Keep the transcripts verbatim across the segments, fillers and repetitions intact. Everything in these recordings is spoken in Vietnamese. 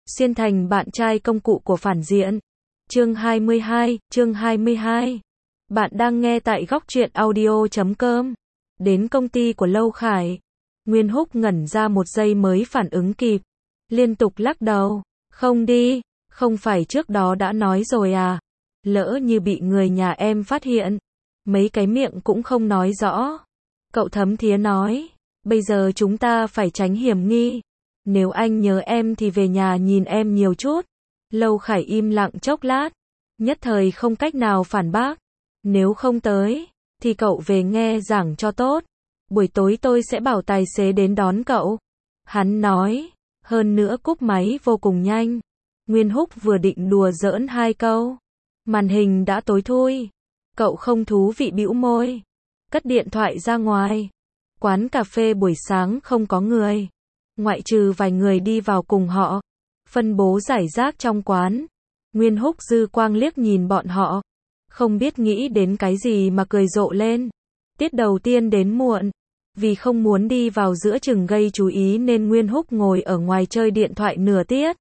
Xuyên thành bạn trai công cụ của phản diện. Chương hai mươi hai, chương hai mươi hai. Bạn đang nghe tại góc truyện audio chấm com. Đến công ty của Lâu Khải. Nguyên Húc ngẩn ra một giây mới phản ứng kịp. Liên tục lắc đầu. Không đi, không phải trước đó đã nói rồi à. Lỡ như bị người nhà em phát hiện. Mấy cái miệng cũng không nói rõ. Cậu thấm thía nói. Bây giờ chúng ta phải tránh hiểm nghi. Nếu anh nhớ em thì về nhà nhìn em nhiều chút. Lâu Khải im lặng chốc lát. Nhất thời không cách nào phản bác. Nếu không tới, thì cậu về nghe giảng cho tốt. Buổi tối tôi sẽ bảo tài xế đến đón cậu. Hắn nói. Hơn nữa cúp máy vô cùng nhanh. Nguyên Húc vừa định đùa giỡn hai câu. Màn hình đã tối thui. Cậu không thú vị bĩu môi. Cất điện thoại ra ngoài. Quán cà phê buổi sáng không có người. Ngoại trừ vài người đi vào cùng họ. Phân bố rải rác trong quán. Nguyên Húc dư quang liếc nhìn bọn họ. Không biết nghĩ đến cái gì mà cười rộ lên. Tiết đầu tiên đến muộn. Vì không muốn đi vào giữa chừng gây chú ý nên Nguyên Húc ngồi ở ngoài chơi điện thoại nửa tiết.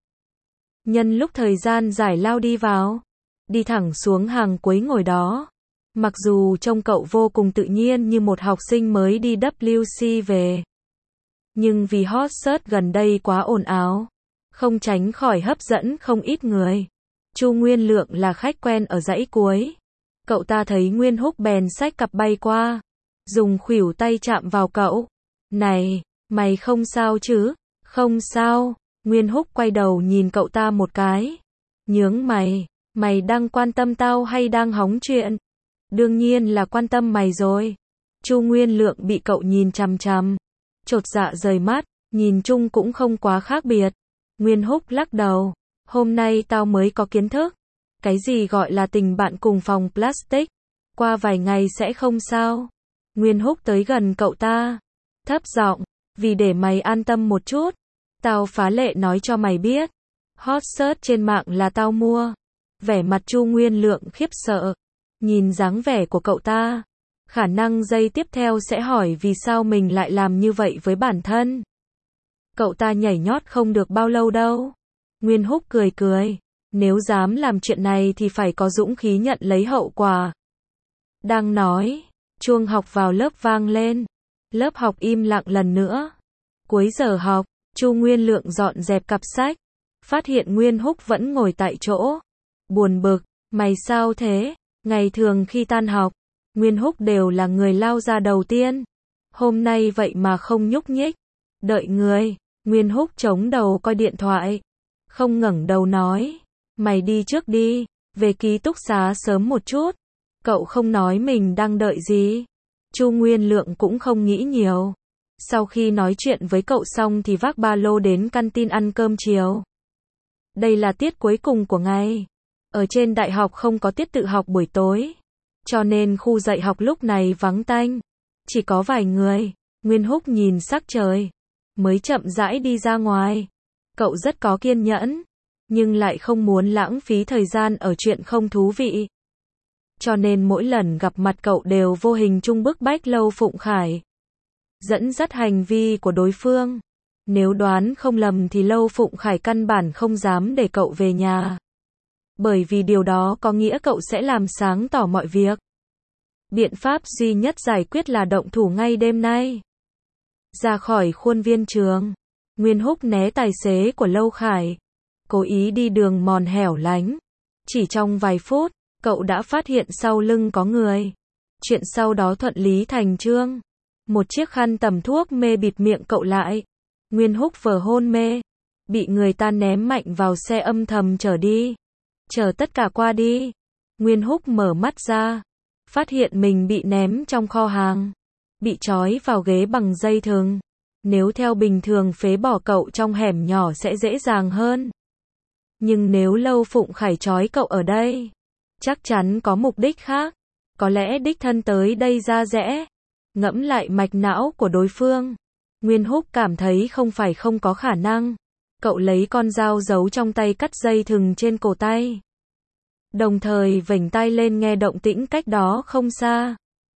Nhân lúc thời gian giải lao đi vào. Đi thẳng xuống hàng cuối ngồi đó. Mặc dù trông cậu vô cùng tự nhiên như một học sinh mới đi W C về. Nhưng vì hot search gần đây quá ồn ào. Không tránh khỏi hấp dẫn không ít người. Chu Nguyên Lượng là khách quen ở dãy cuối. Cậu ta thấy Nguyên Húc bèn xách cặp bay qua. Dùng khuỷu tay chạm vào cậu. Này, mày không sao chứ? Không sao. Nguyên Húc quay đầu nhìn cậu ta một cái. Nhướng mày. Mày đang quan tâm tao hay đang hóng chuyện? Đương nhiên là quan tâm mày rồi. Chu Nguyên Lượng bị cậu nhìn chằm chằm. Chột dạ rời mắt. Nhìn chung cũng không quá khác biệt. Nguyên Húc lắc đầu. Hôm nay tao mới có kiến thức. Cái gì gọi là tình bạn cùng phòng plastic. Qua vài ngày sẽ không sao. Nguyên Húc tới gần cậu ta. Thấp giọng. Vì để mày an tâm một chút. Tao phá lệ nói cho mày biết. Hot search trên mạng là tao mua. Vẻ mặt Chu Nguyên Lượng khiếp sợ. Nhìn dáng vẻ của cậu ta. Khả năng giây tiếp theo sẽ hỏi vì sao mình lại làm như vậy với bản thân. Cậu ta nhảy nhót không được bao lâu đâu. Nguyên Húc cười cười. Nếu dám làm chuyện này thì phải có dũng khí nhận lấy hậu quả. Đang nói, chuông học vào lớp vang lên. Lớp học im lặng lần nữa. Cuối giờ học, Chu Nguyên Lượng dọn dẹp cặp sách. Phát hiện Nguyên Húc vẫn ngồi tại chỗ. Buồn bực, mày sao thế? Ngày thường khi tan học, Nguyên Húc đều là người lao ra đầu tiên. Hôm nay vậy mà không nhúc nhích. Đợi người. Nguyên Húc chống đầu coi điện thoại. Không ngẩng đầu nói. Mày đi trước đi. Về ký túc xá sớm một chút. Cậu không nói mình đang đợi gì. Chu Nguyên Lượng cũng không nghĩ nhiều. Sau khi nói chuyện với cậu xong thì vác ba lô đến canteen ăn cơm chiều. Đây là tiết cuối cùng của ngày. Ở trên đại học không có tiết tự học buổi tối. Cho nên khu dạy học lúc này vắng tanh. Chỉ có vài người. Nguyên Húc nhìn sắc trời. Mới chậm rãi đi ra ngoài. Cậu rất có kiên nhẫn. Nhưng lại không muốn lãng phí thời gian ở chuyện không thú vị. Cho nên mỗi lần gặp mặt cậu đều vô hình chung bức bách Lâu Phụng Khải. Dẫn dắt hành vi của đối phương. Nếu đoán không lầm thì Lâu Phụng Khải căn bản không dám để cậu về nhà. Bởi vì điều đó có nghĩa cậu sẽ làm sáng tỏ mọi việc. Biện pháp duy nhất giải quyết là động thủ ngay đêm nay. Ra khỏi khuôn viên trường. Nguyên Húc né tài xế của Lâu Khải. Cố ý đi đường mòn hẻo lánh. Chỉ trong vài phút, cậu đã phát hiện sau lưng có người. Chuyện sau đó thuận lý thành chương. Một chiếc khăn tầm thuốc mê bịt miệng cậu lại. Nguyên Húc vờ hôn mê. Bị người ta ném mạnh vào xe âm thầm chở đi. Chờ tất cả qua đi. Nguyên Húc mở mắt ra. Phát hiện mình bị ném trong kho hàng. Bị trói vào ghế bằng dây thừng. Nếu theo bình thường phế bỏ cậu trong hẻm nhỏ sẽ dễ dàng hơn. Nhưng nếu Lâu Phụng Khải trói cậu ở đây, chắc chắn có mục đích khác. Có lẽ đích thân tới đây ra rẽ. Ngẫm lại mạch não của đối phương. Nguyên Húc cảm thấy không phải không có khả năng. Cậu lấy con dao giấu trong tay cắt dây thừng trên cổ tay. Đồng thời vểnh tai lên nghe động tĩnh cách đó không xa.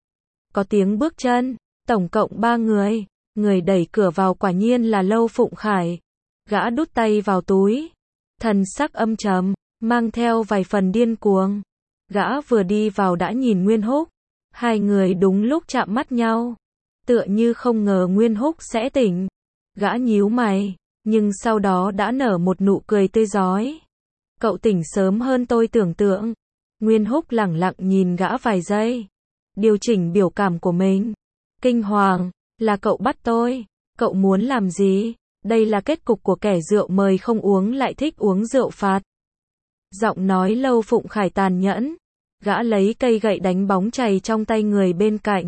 Có tiếng bước chân. Tổng cộng ba người. Người đẩy cửa vào quả nhiên là Lâu Phụng Khải. Gã đút tay vào túi. thần sắc âm trầm, mang theo vài phần điên cuồng. Gã vừa đi vào đã nhìn Nguyên Húc, hai người đúng lúc chạm mắt nhau, tựa như không ngờ Nguyên Húc sẽ tỉnh. Gã nhíu mày, nhưng sau đó đã nở một nụ cười tươi rói. Cậu tỉnh sớm hơn tôi tưởng tượng. Nguyên Húc lẳng lặng nhìn gã vài giây, điều chỉnh biểu cảm của mình. Kinh hoàng, là cậu bắt tôi, cậu muốn làm gì? Đây là kết cục của kẻ rượu mời không uống lại thích uống rượu phạt. Giọng nói Lâu Phụng Khải tàn nhẫn, gã lấy cây gậy đánh bóng chày trong tay người bên cạnh.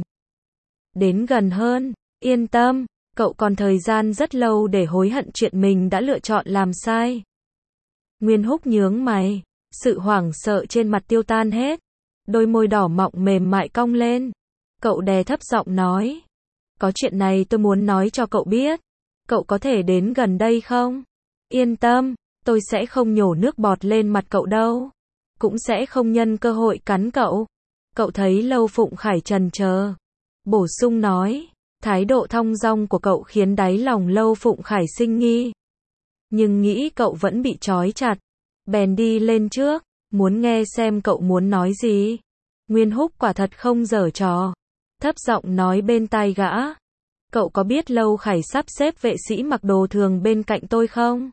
Đến gần hơn, yên tâm, cậu còn thời gian rất lâu để hối hận chuyện mình đã lựa chọn làm sai. Nguyên Húc nhướng mày, sự hoảng sợ trên mặt tiêu tan hết, đôi môi đỏ mọng mềm mại cong lên. Cậu đè thấp giọng nói, có chuyện này tôi muốn nói cho cậu biết, cậu có thể đến gần đây không? Yên tâm, tôi sẽ không nhổ nước bọt lên mặt cậu đâu, cũng sẽ không nhân cơ hội cắn cậu. Cậu thấy Lâu Phụng Khải trần chờ, bổ sung nói, thái độ thong dong của cậu khiến đáy lòng Lâu Phụng Khải sinh nghi. Nhưng nghĩ cậu vẫn bị trói chặt, bèn đi lên trước, muốn nghe xem cậu muốn nói gì. Nguyên Húc quả thật không giở trò, thấp giọng nói bên tai gã, cậu có biết Lâu Khải sắp xếp vệ sĩ mặc đồ thường bên cạnh tôi không?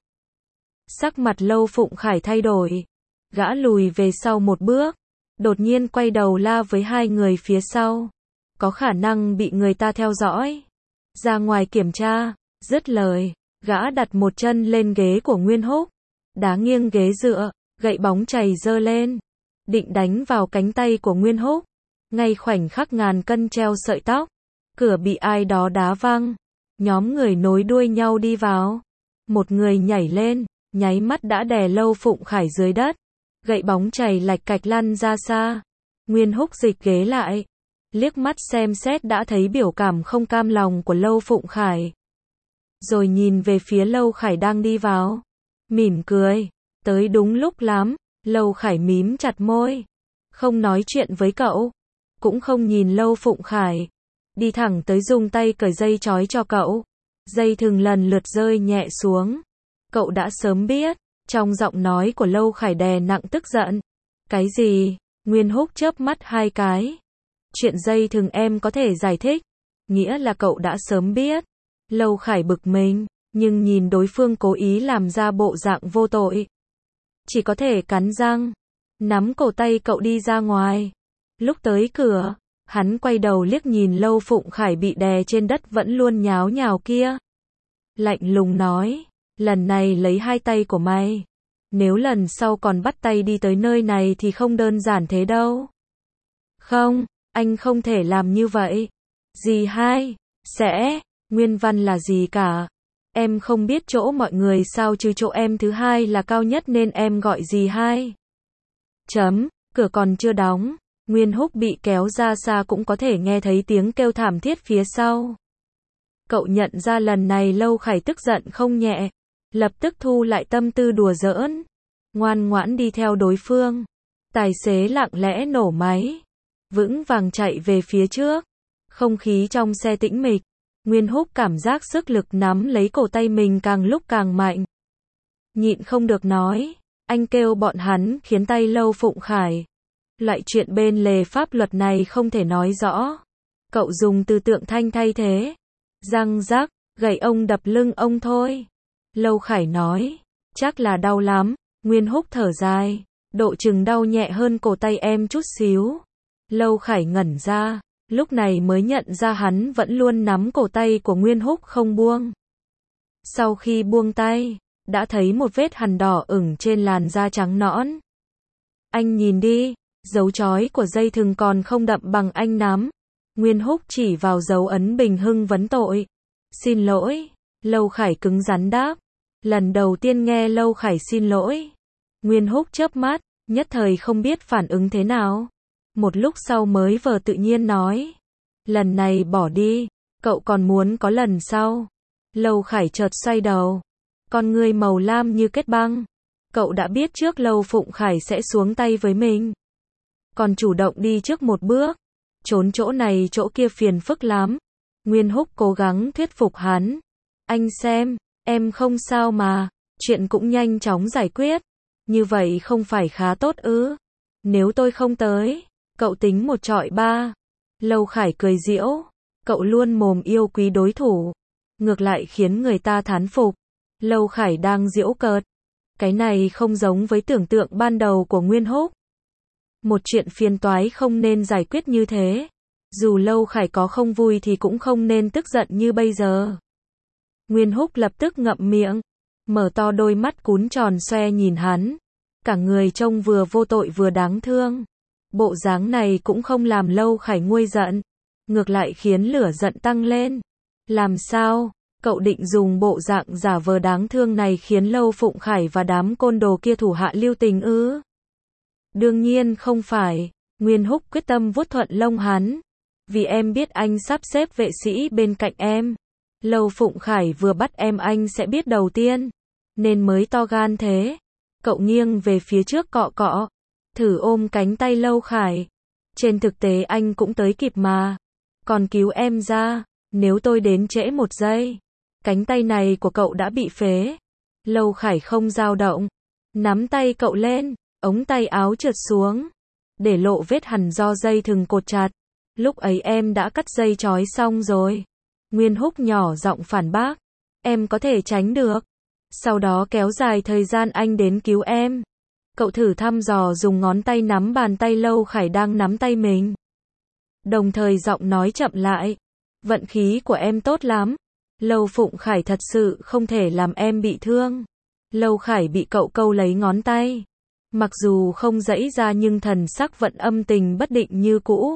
Sắc mặt Lâu Phụng Khải thay đổi, gã lùi về sau một bước, đột nhiên quay đầu la với hai người phía sau. Có khả năng bị người ta theo dõi. Ra ngoài kiểm tra, dứt lời, gã đặt một chân lên ghế của Nguyên Húc, đá nghiêng ghế dựa, gậy bóng chày giơ lên, định đánh vào cánh tay của Nguyên Húc. Ngay khoảnh khắc ngàn cân treo sợi tóc, cửa bị ai đó đá văng, nhóm người nối đuôi nhau đi vào. Một người nhảy lên, nháy mắt đã đè Lâu Phụng Khải dưới đất, gậy bóng chày lạch cạch lăn ra xa. Nguyên Húc dịch ghế lại, liếc mắt xem xét đã thấy biểu cảm không cam lòng của Lâu Phụng Khải. Rồi nhìn về phía Lâu Khải đang đi vào, mỉm cười, tới đúng lúc lắm. Lâu Khải mím chặt môi, không nói chuyện với cậu, cũng không nhìn Lâu Phụng Khải, đi thẳng tới dùng tay cởi dây trói cho cậu. Dây thừng lần lượt rơi nhẹ xuống. Cậu đã sớm biết, trong giọng nói của Lâu Khải đè nặng tức giận. Cái gì? Nguyên Húc chớp mắt hai cái. Chuyện dây thừng em có thể giải thích, nghĩa là cậu đã sớm biết. Lâu Khải bực mình, nhưng nhìn đối phương cố ý làm ra bộ dạng vô tội, chỉ có thể cắn răng, nắm cổ tay cậu đi ra ngoài. Lúc tới cửa, hắn quay đầu liếc nhìn Lâu Phụng Khải bị đè trên đất vẫn luôn nháo nhào kia. Lạnh lùng nói, lần này lấy hai tay của mày, nếu lần sau còn bắt tay đi tới nơi này thì không đơn giản thế đâu. Không, anh không thể làm như vậy. Dì hai, sẽ, nguyên văn là gì cả. Em không biết chỗ mọi người sao chứ chỗ em thứ hai là cao nhất nên em gọi dì hai. Chấm, cửa còn chưa đóng. Nguyên Húc bị kéo ra xa cũng có thể nghe thấy tiếng kêu thảm thiết phía sau. Cậu nhận ra lần này Lâu Khải tức giận không nhẹ, lập tức thu lại tâm tư đùa giỡn, ngoan ngoãn đi theo đối phương. Tài xế lặng lẽ nổ máy, vững vàng chạy về phía trước. Không khí trong xe tĩnh mịch, Nguyên Húc cảm giác sức lực nắm lấy cổ tay mình càng lúc càng mạnh. Nhịn không được nói, anh kêu bọn hắn khiến tay Lâu Phụng Khải. Loại chuyện bên lề pháp luật này không thể nói rõ. Cậu dùng từ tượng thanh thay thế. Răng rắc, gậy ông đập lưng ông thôi. Lâu Khải nói, chắc là đau lắm. Nguyên Húc thở dài, độ chừng đau nhẹ hơn cổ tay em chút xíu. Lâu Khải ngẩn ra, lúc này mới nhận ra hắn vẫn luôn nắm cổ tay của Nguyên Húc không buông. Sau khi buông tay, đã thấy một vết hằn đỏ ửng trên làn da trắng nõn. Anh nhìn đi, dấu chói của dây thừng còn không đậm bằng anh nắm. Nguyên Húc chỉ vào dấu ấn bình hưng vấn tội. Xin lỗi. Lâu Khải cứng rắn đáp. Lần đầu tiên nghe Lâu Khải xin lỗi. Nguyên Húc chớp mắt, nhất thời không biết phản ứng thế nào. Một lúc sau mới vờ tự nhiên nói. Lần này bỏ đi, cậu còn muốn có lần sau. Lâu Khải chợt xoay đầu. Con ngươi màu lam như kết băng. Cậu đã biết trước Lâu Phụng Khải sẽ xuống tay với mình, còn chủ động đi trước một bước. Trốn chỗ này chỗ kia phiền phức lắm. Nguyên Húc cố gắng thuyết phục hắn. Anh xem, em không sao mà. chuyện cũng nhanh chóng giải quyết. Như vậy không phải khá tốt ư? Nếu tôi không tới, cậu tính một trọi ba. Lâu Khải cười giễu, cậu luôn mồm yêu quý đối thủ, ngược lại khiến người ta thán phục. Lâu Khải đang giễu cợt. Cái này không giống với tưởng tượng ban đầu của Nguyên Húc. Một chuyện phiền toái không nên giải quyết như thế. Dù Lâu Khải có không vui thì cũng không nên tức giận như bây giờ. Nguyên Húc lập tức ngậm miệng, mở to đôi mắt cún tròn xoe nhìn hắn. Cả người trông vừa vô tội vừa đáng thương. Bộ dáng này cũng không làm Lâu Khải nguôi giận, ngược lại khiến lửa giận tăng lên. Làm sao? Cậu định dùng bộ dạng giả vờ đáng thương này khiến Lâu Phụng Khải và đám côn đồ kia thủ hạ lưu tình ư? Đương nhiên không phải. Nguyên Húc quyết tâm vuốt thuận lông hắn. Vì em biết anh sắp xếp vệ sĩ bên cạnh em. Lâu Phụng Khải vừa bắt em anh sẽ biết đầu tiên, nên mới to gan thế. Cậu nghiêng về phía trước cọ cọ, thử ôm cánh tay Lâu Khải. Trên thực tế anh cũng tới kịp mà. Còn cứu em ra, nếu tôi đến trễ một giây, cánh tay này của cậu đã bị phế. Lâu Khải không dao động, nắm tay cậu lên, ống tay áo trượt xuống, để lộ vết hằn do dây thừng cột chặt. Lúc ấy em đã cắt dây trói xong rồi. Nguyên Húc nhỏ giọng phản bác. Em có thể tránh được. Sau đó kéo dài thời gian anh đến cứu em. Cậu thử thăm dò dùng ngón tay nắm bàn tay Lâu Khải đang nắm tay mình. Đồng thời giọng nói chậm lại. Vận khí của em tốt lắm. Lâu Phụng Khải thật sự không thể làm em bị thương. Lâu Khải bị cậu câu lấy ngón tay. Mặc dù không giãy ra nhưng thần sắc vẫn âm tình bất định như cũ.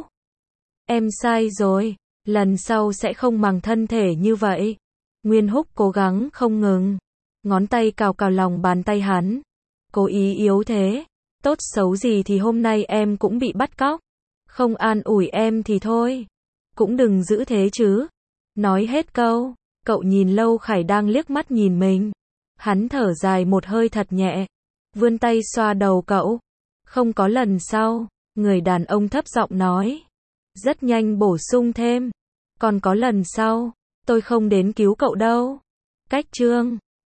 Em sai rồi. Lần sau sẽ không màng thân thể như vậy. Nguyên Húc cố gắng không ngừng. Ngón tay cào cào lòng bàn tay hắn. Cố ý yếu thế. Tốt xấu gì thì hôm nay em cũng bị bắt cóc. Không an ủi em thì thôi. Cũng đừng giữ thế chứ. Nói hết câu, cậu nhìn Lâu Khải đang liếc mắt nhìn mình. Hắn thở dài một hơi thật nhẹ. Vươn tay xoa đầu cậu. Không có lần sau. Người đàn ông thấp giọng nói. Rất nhanh bổ sung thêm. Còn có lần sau, tôi không đến cứu cậu đâu. Cách chương